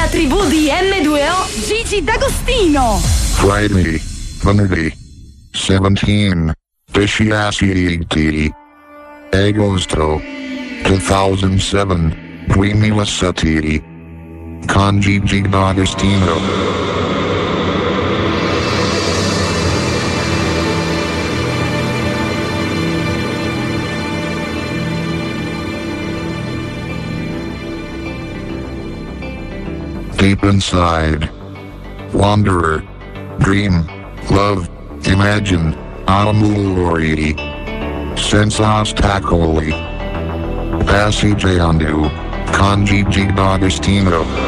La tribù di M2O, Gigi D'Agostino. Friday, Venerdì, 17, 17, Agosto, 2007, 2007, con Gigi D'Agostino. Deep inside. Wanderer. Dream. Love. Imagine. Amore. Senza ostacoli. Passeggiando. Con Gigi D'Agostino.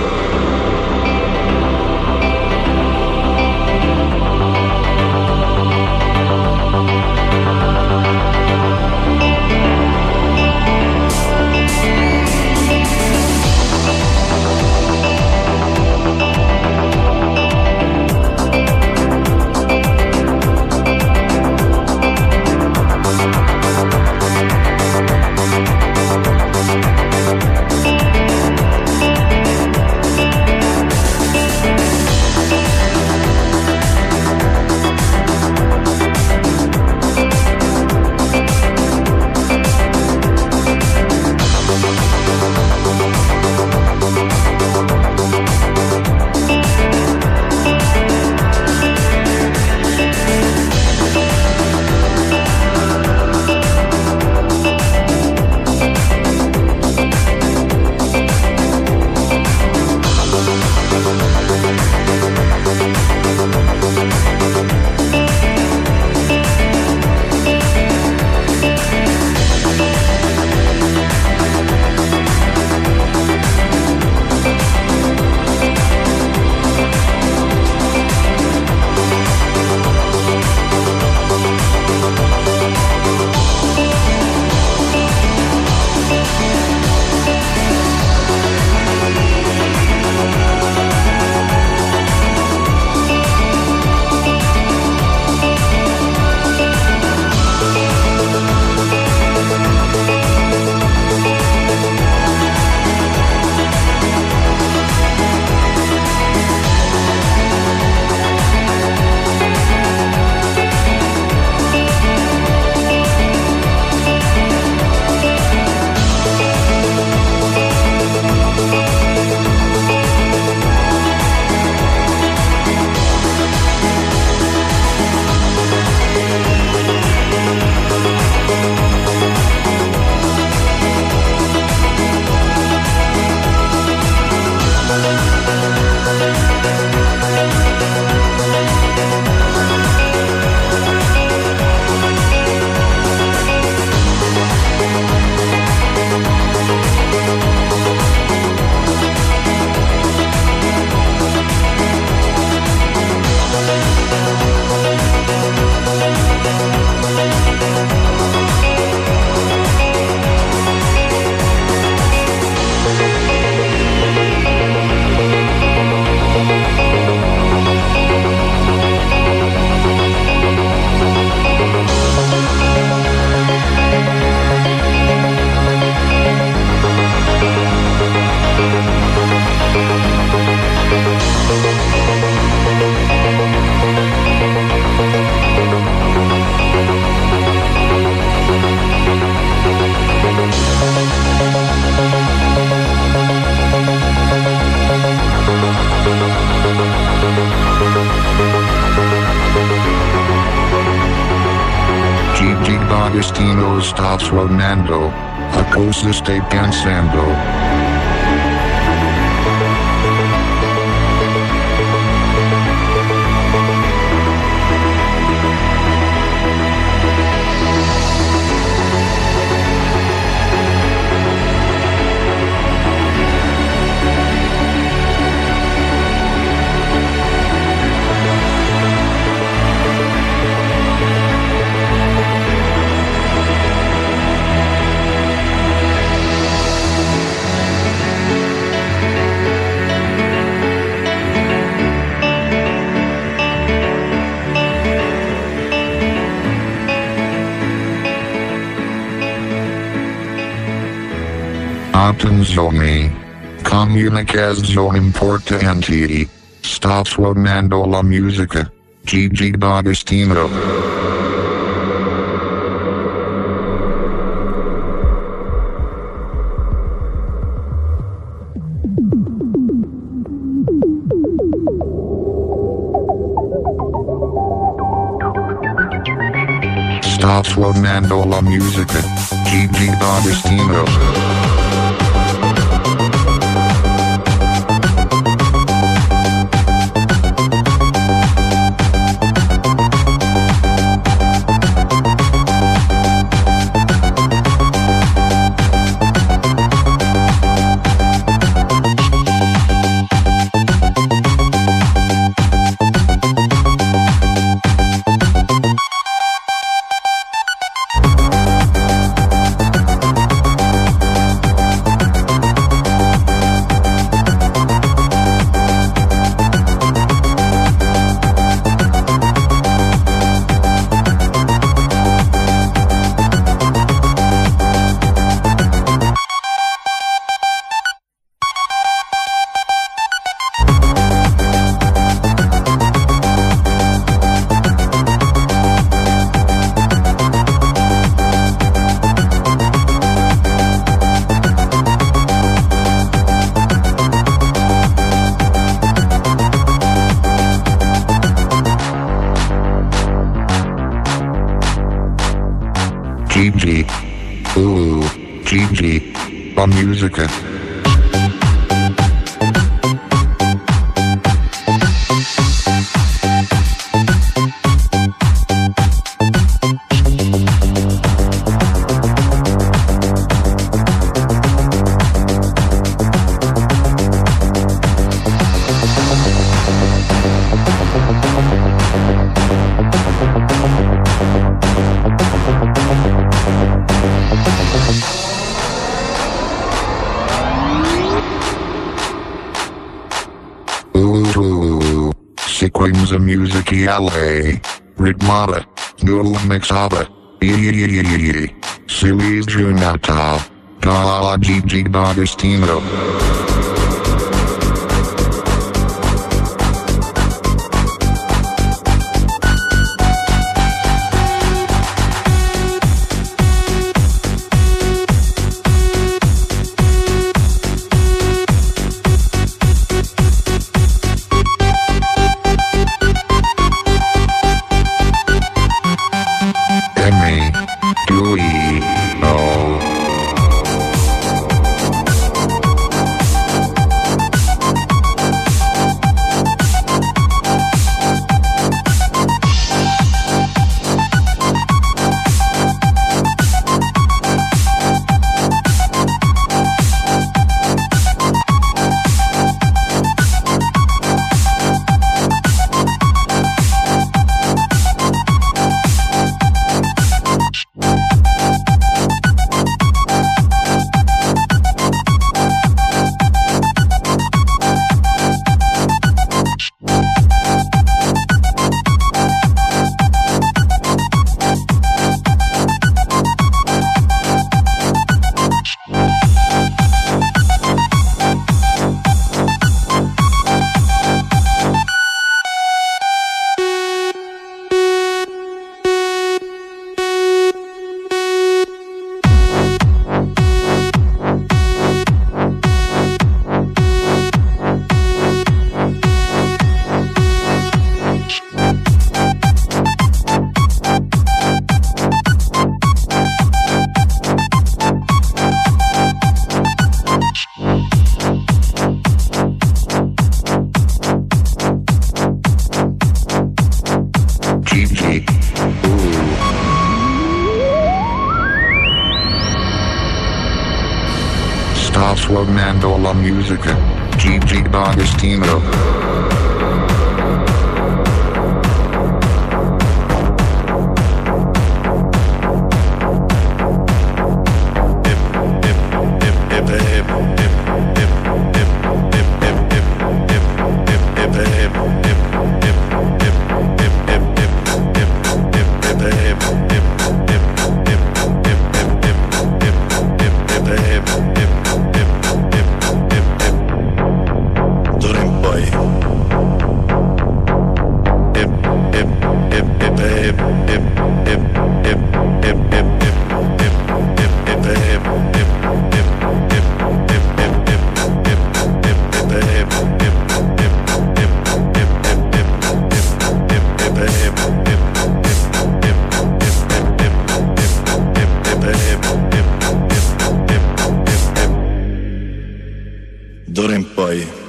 Gigi D'Agostino sta suonando, a cosa stai pensando? Attenzione, Comunicazione importante. Sta suonando la musica. Gigi D'Agostino. Sta suonando la musica. Gigi D'Agostino. Gigi. Gigi. La musica. Sequenza musicale. Ritmata. Nulla mixata. Selezionata. Dalla Gigi D'Agostino. Sta suonando la musica. Gigi D'Agostino.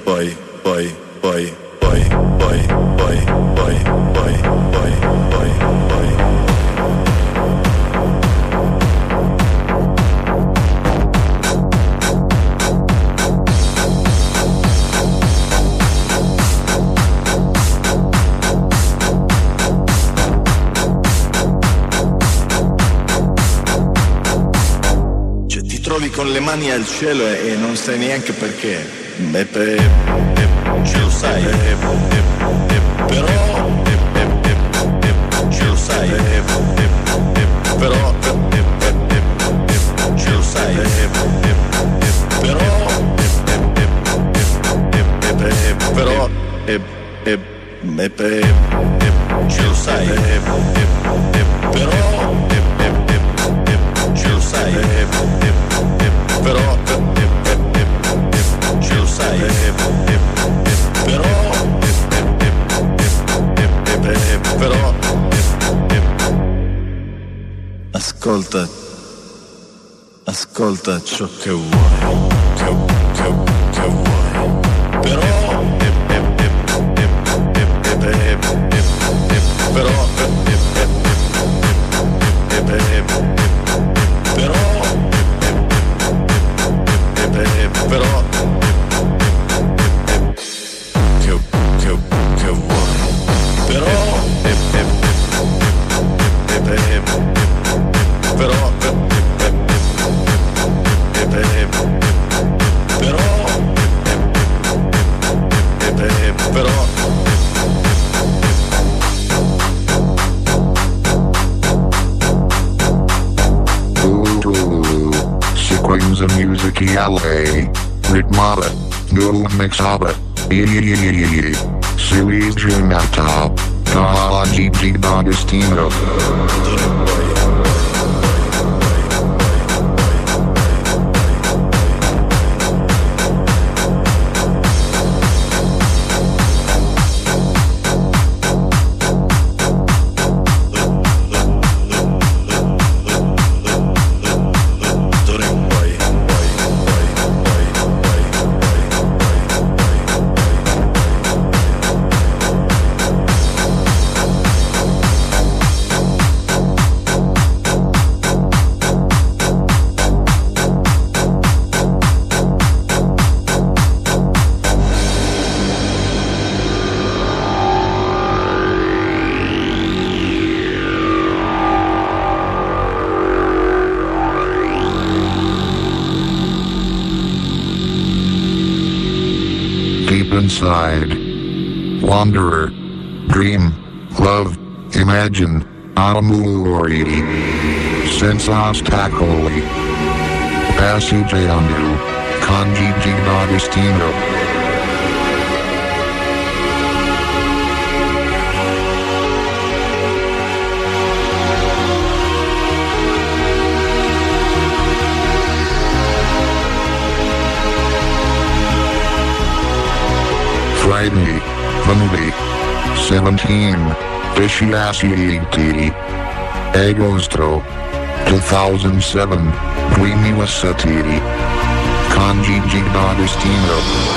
Con le mani al cielo e non sai neanche perché. Ce lo sai, però ce lo sai, però ce lo sai, però ce lo sai, però ce lo sai, però ce lo sai, però ascolta ciò che vuoi, che vuoi, però Sequenza musicale, ritmata, non mixata, selezionata, da Gigi D'Agostino. Deep inside, wanderer, dream, love, imagine, amore, senza ostacoli, passeggiando, con Gigi D'Agostino. Friday, Monday, 17, Fisciasciati, Agosto, 2007, 2007, con Gigi D'Agostino.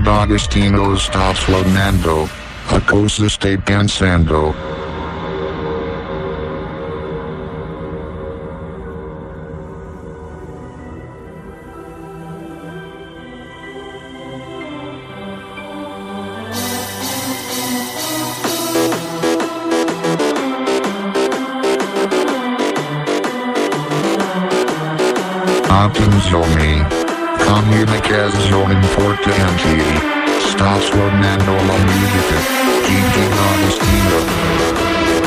D'Agostino sta suonando. A cosa stai pensando? Attenzione. Comunicazione importante. Sta suonando la musica. Gigi D'Agostino.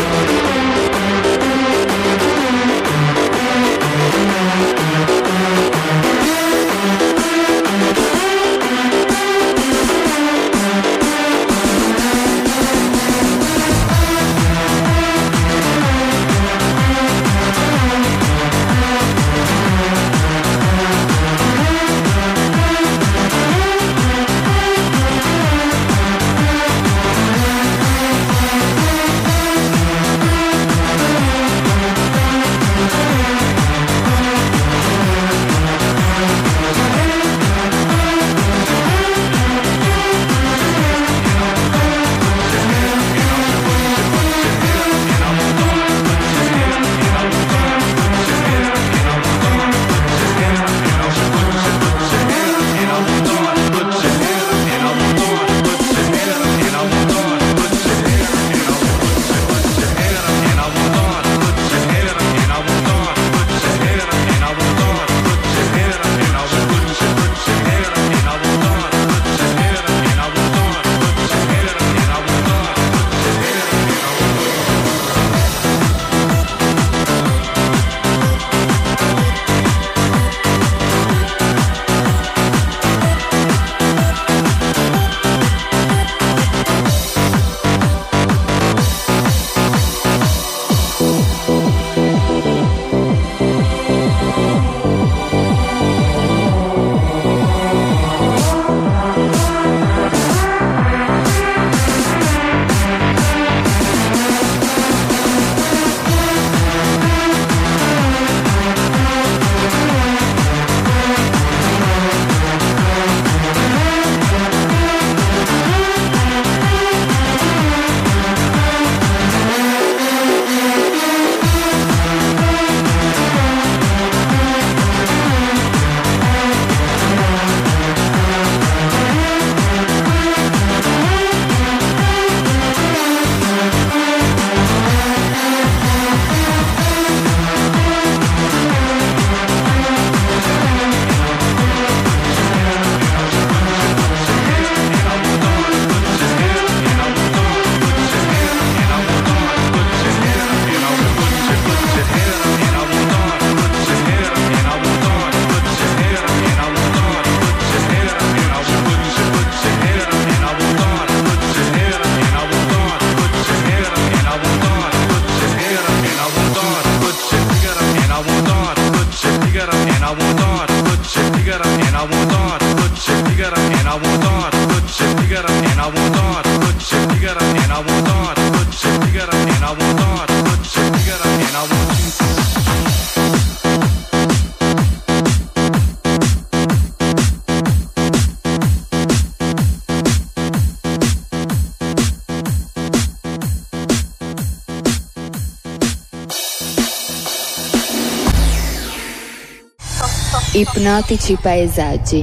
Ipnotici paesaggi.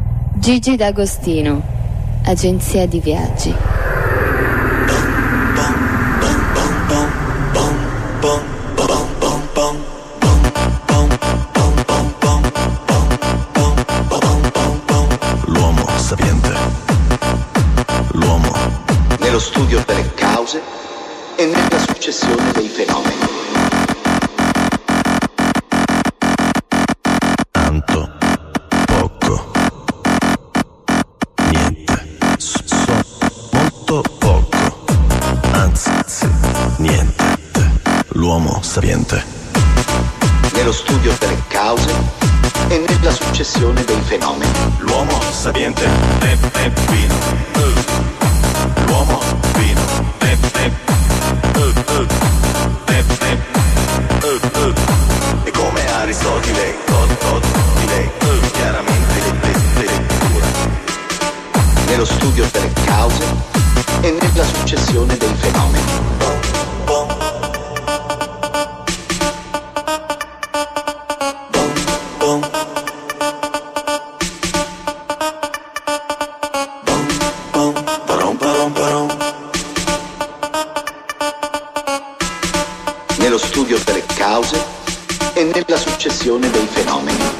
Gigi D'Agostino, agenzia di viaggi. L'uomo sapiente. L'uomo nello studio delle cause e nella successione dei fenomeni. L'uomo sapiente. Nello studio delle cause e nella successione dei fenomeni. L'uomo sapiente è fino. L'uomo fino è e come Aristotele, chiaramente lettura. Nello nello studio delle cause e nella successione dei fenomeni.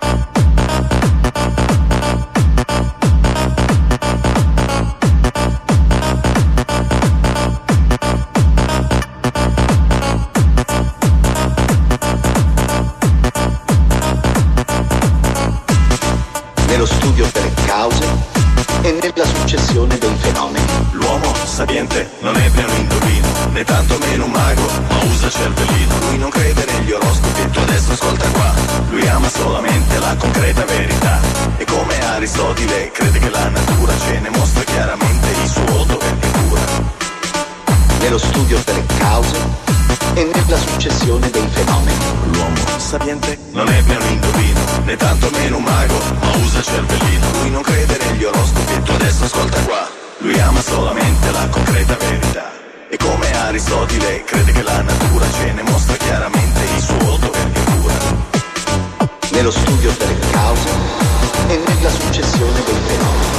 Nello studio delle cause e nella successione dei fenomeni. L'uomo sapiente non è né un indovino, né tanto meno un mago, ma usa cervellino. Lui non crede negli oroscopi, tu adesso ascolta qua. Lui ama solamente la concreta verità. E come Aristotele crede che la natura ce ne mostra chiaramente il suo volto e cura. Nello studio delle cause e nella successione dei fenomeni. L'uomo sapiente non è né un indovino, né tanto meno un mago, ma usa cervellino. Lui non crede negli oroscopi, tu adesso ascolta qua. Lui ama solamente la concreta verità. E come Aristotele crede che la natura ce ne mostra chiaramente il suo volto e cura. Nello studio delle cause e nella successione dei fenomeni.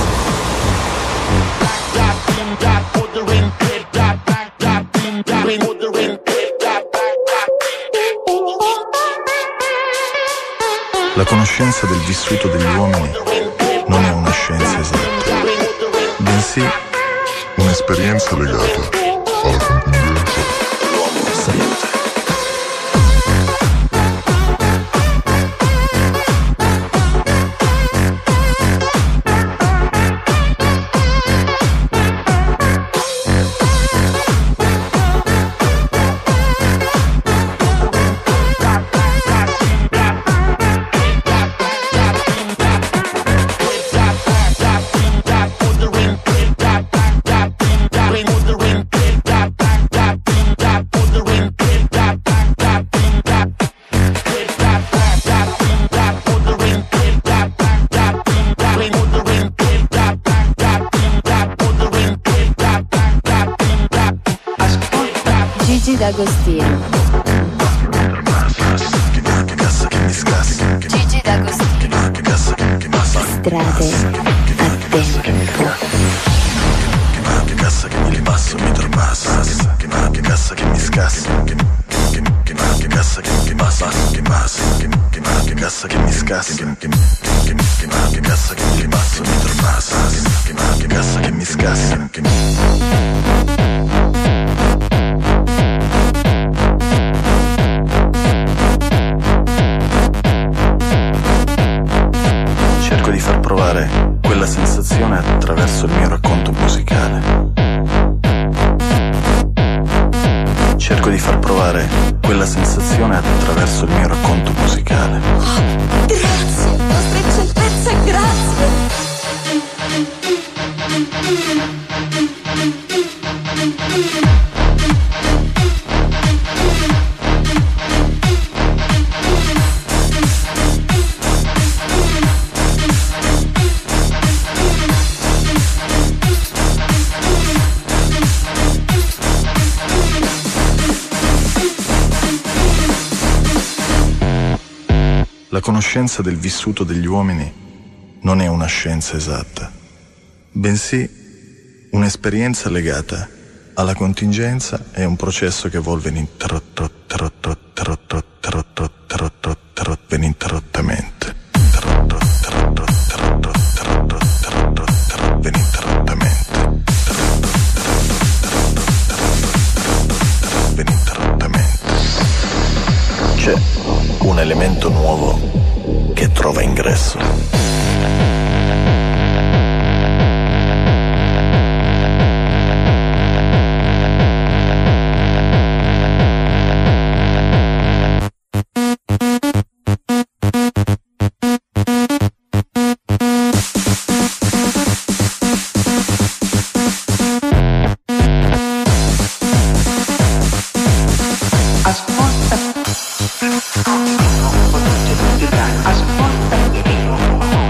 La conoscenza del vissuto degli uomini non è una scienza esatta, bensì un'esperienza legata alla contingenza. L'uomo sapiente. Gigi D'Agostino. Gigi D'Agostino. Strade a tempo. Che cassa che mi ripasso, mi torpassa. Che cassa che mi scassa. Che cassa che mi passa, che passa. Che cassa che mi scassa. Che cassa che mi ripasso, mi torpassa. Che cassa che mi scassa. Cerco di far provare quella sensazione attraverso il mio racconto musicale. Cerco di far provare quella sensazione attraverso il mio racconto musicale. Grazie, vostra eccellenza, grazie. La conoscenza del vissuto degli uomini non è una scienza esatta, bensì un'esperienza legata alla contingenza e un processo che evolve ininterrottamente. C'è un elemento nuovo che trova ingresso. Ascolta,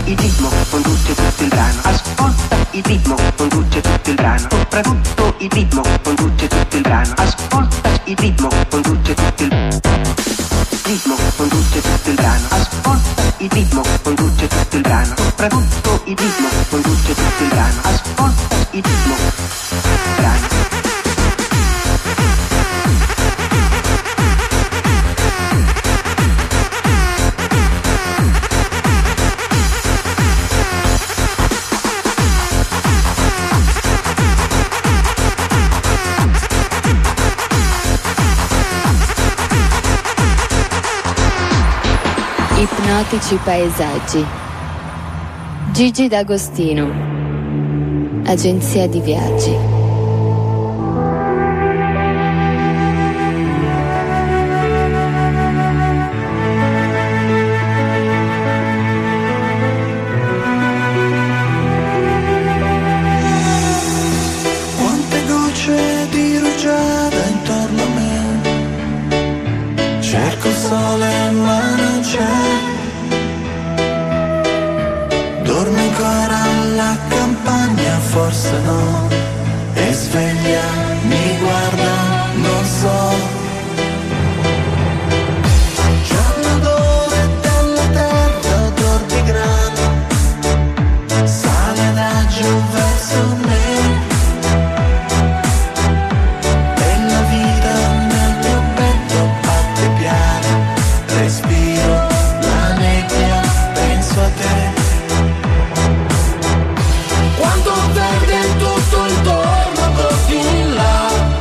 il ritmo conduce tutto il brano. Ascolta il ritmo conduce tutto il brano. Soprattutto il ritmo conduce tutto il brano. Ascolta il ritmo conduce tutto il ritmo conduce tutto il brano. Ascolta il ritmo conduce tutto il brano. Soprattutto il ritmo conduce tutto il brano. Ascolta il ritmo brano. Ipnotici paesaggi. Gigi D'Agostino, agenzia di viaggi. Quante gocce di rugiada intorno a me, cerco il sole ma non c'è. Dormo ancora alla campagna, forse no, e sveglia, mi guarda, non so. Giorno d'ore della terra, odor di grano, sale da giù verso me. E la vita nel mio petto batte piano, respiro la nebbia, penso a te. Quanto verde tutto intorno, così in là,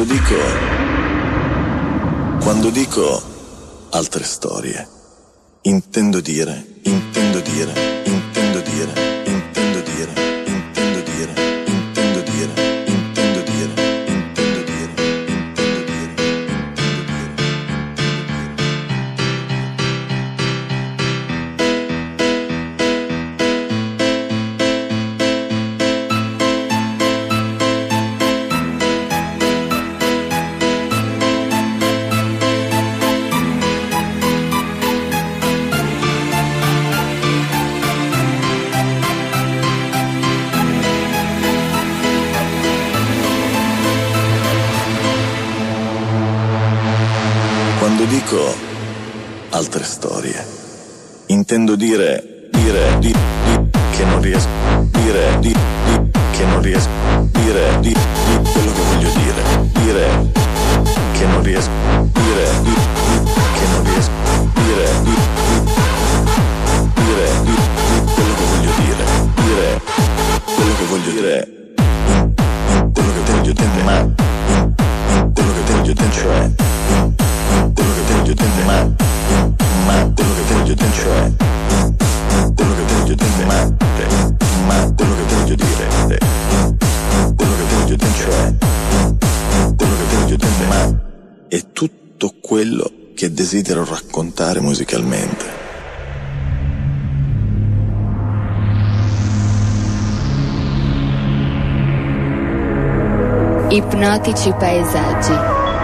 Quando dico altre storie, intendo dire altre storie, intendo dire che non riesco, che non riesco, dire quello che voglio dire che non riesco, che non riesco, dire quello che voglio dire quello che voglio dire, quello che voglio dire, ma quello che voglio dire, cioè quello che voglio dire, ma quello che voglio dire, cioè quello che voglio dire, ma quello che voglio dire, quello che voglio dire, cioè quello che voglio dire, ma è tutto quello che desidero raccontare musicalmente. Ipnotici paesaggi.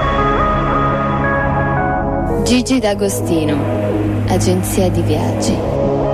Gigi D'Agostino, agenzia di viaggi.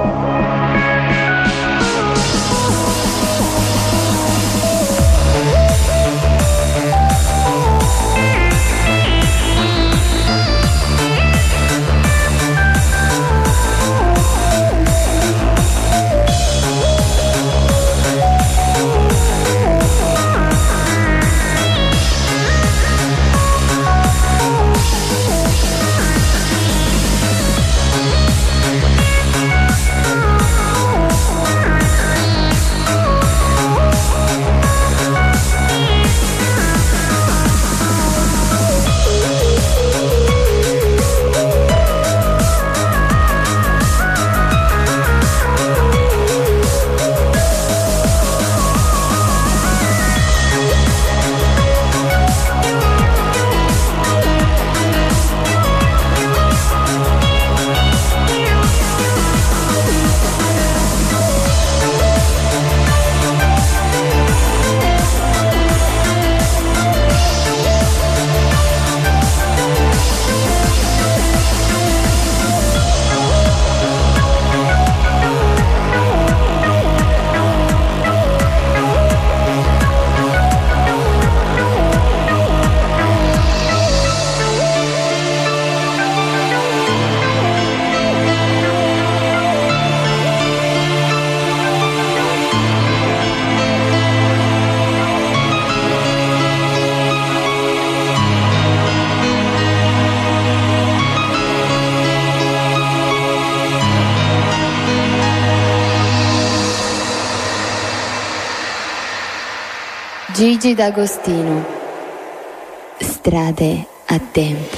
Gigi D'Agostino, strade a tempo.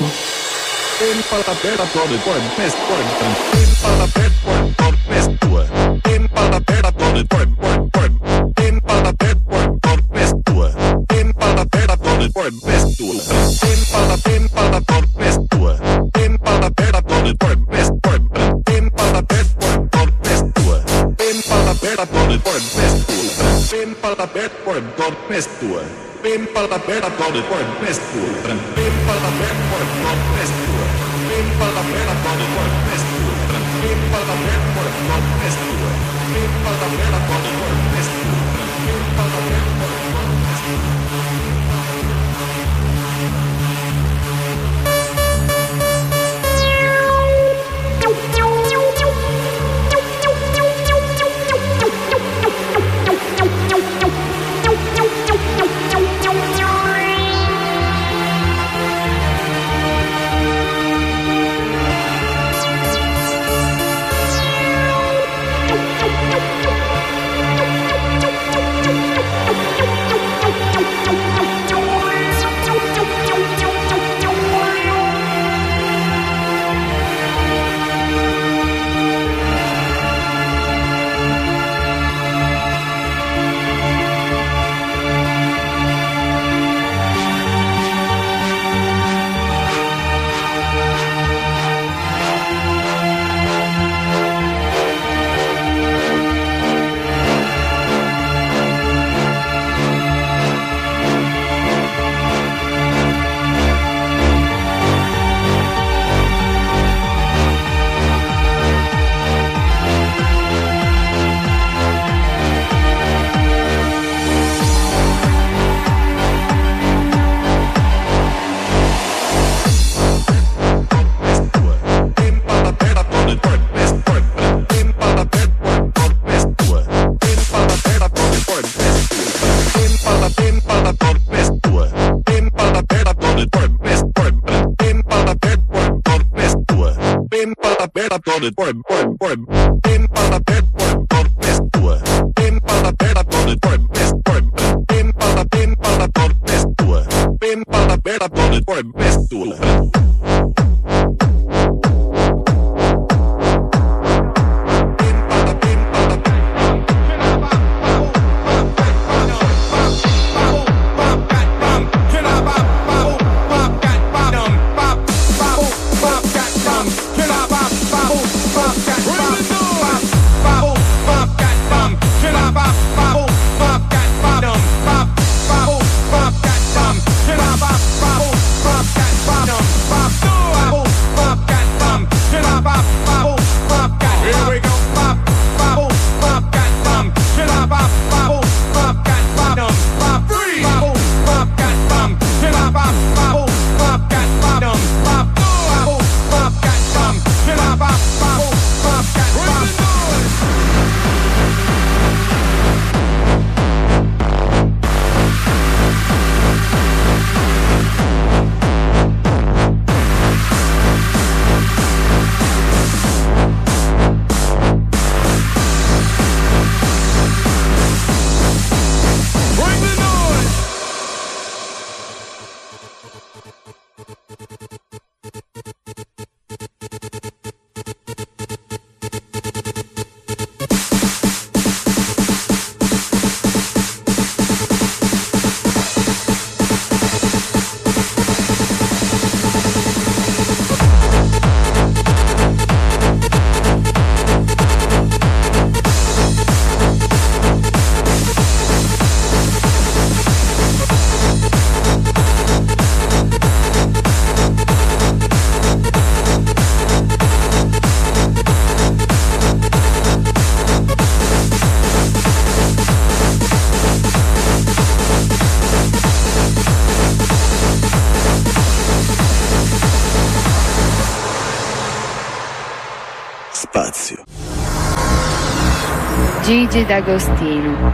Gigi D'Agostino.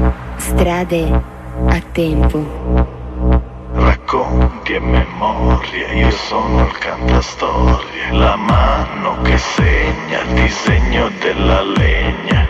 Strade a tempo. Racconti e memorie, io sono il cantastorie, la mano che segna il disegno della legna.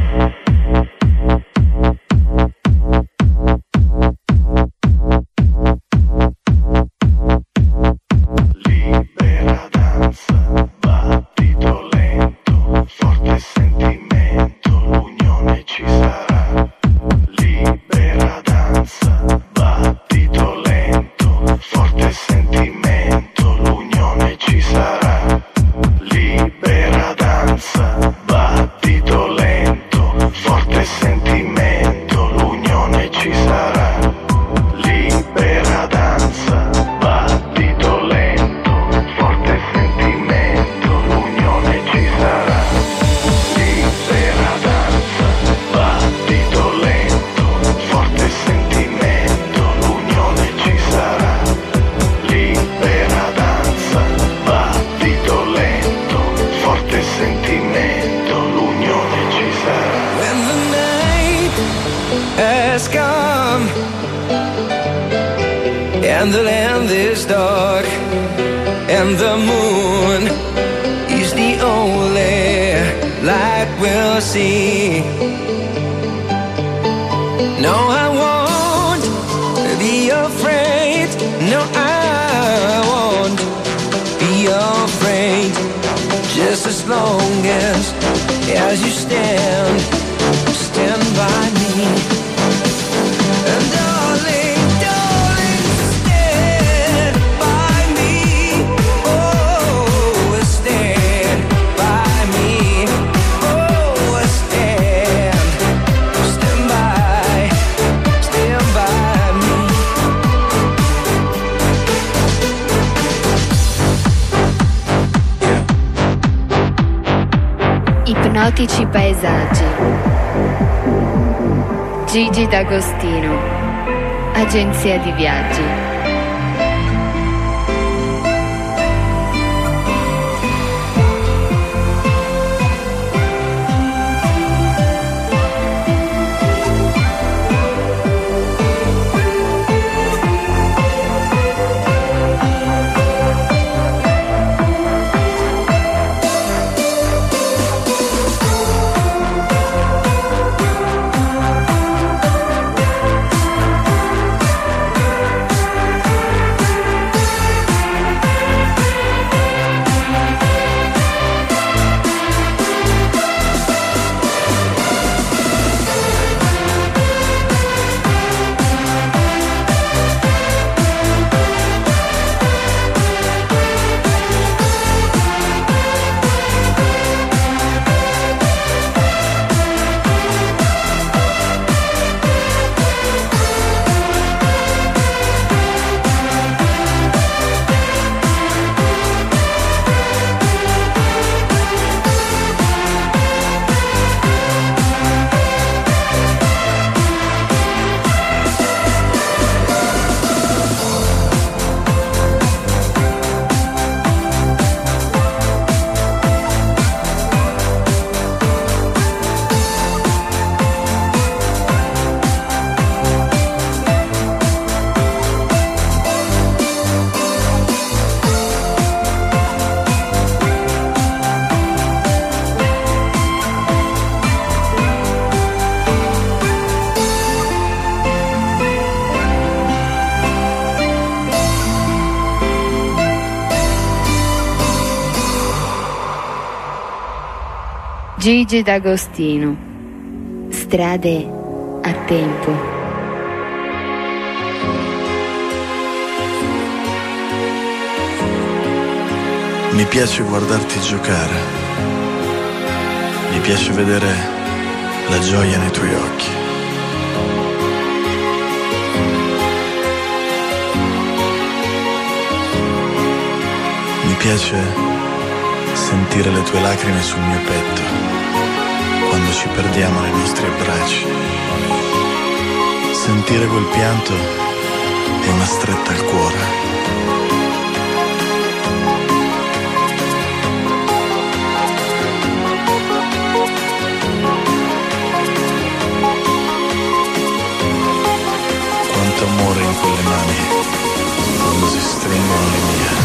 Libera danza, battito lento, forte sentimento, l'unione ci sarà. Libera danza, battito lento, forte sentimento, l'unione ci sarà. Libera danza, battito lento, forte sentimento, l'unione ci sarà. Libera danza, battito lento, forte sentimento, l'unione ci sarà. Libera danza, battito lento, forte sentimento, l'unione ci sarà. Libera danza, battito lento, forte sentimento, l'unione ci sarà. When the night has come and the land is dark and the moon is the only light we'll see. No, I won't be afraid. No, I won't be afraid. Just as long as you stand by me. And darling, stand by me. Oh, stand by me. Oh, stand by me. Ipnotici paesaggi. Gigi D'Agostino, agenzia di viaggi. Gigi D'Agostino. Strade a tempo. Mi piace guardarti giocare, mi piace vedere la gioia nei tuoi occhi. Mi piace sentire le tue lacrime sul mio petto quando ci perdiamo nei nostri abbracci. Sentire quel pianto è una stretta al cuore. Quanto amore in quelle mani quando si stringono le mie.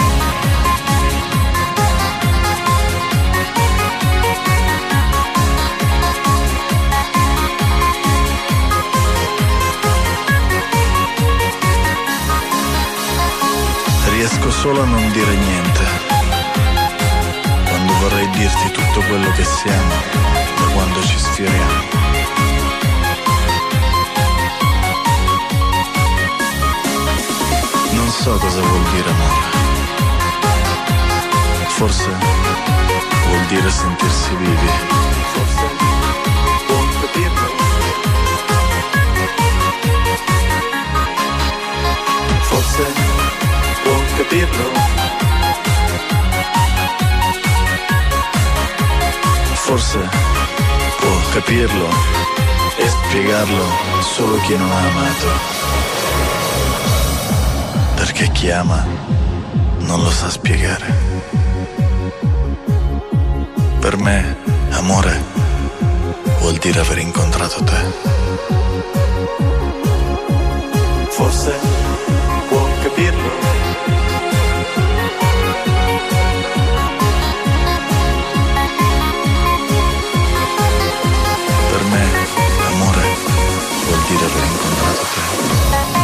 Riesco solo a non dire niente quando vorrei dirti tutto quello che siamo da quando ci sfioriamo. Non so cosa vuol dire amore. Forse vuol dire sentirsi vivi. Forse può capirlo. Forse può capirlo. Forse può capirlo e spiegarlo solo chi non ha amato. Perché chi ama non lo sa spiegare. Per me, amore vuol dire aver incontrato te. Forse può capirlo. Per me, amore vuol dire aver incontrato te.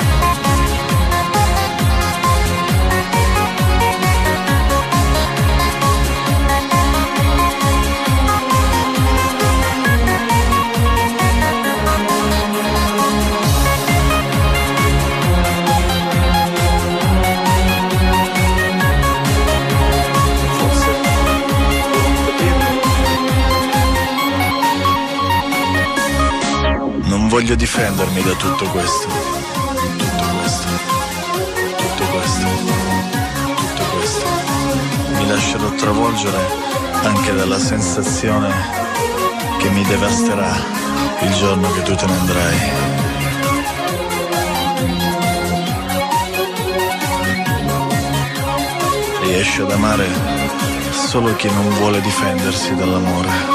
Non voglio difendermi da tutto questo, tutto questo, tutto questo, tutto questo. Mi lascerò travolgere anche dalla sensazione che mi devasterà il giorno che tu te ne andrai. Riesce ad amare solo chi non vuole difendersi dall'amore.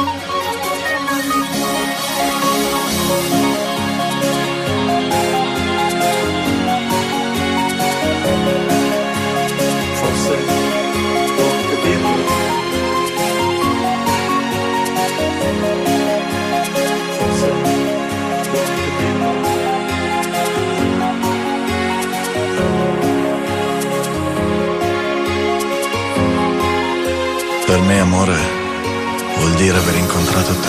Per me amore vuol dire aver incontrato te.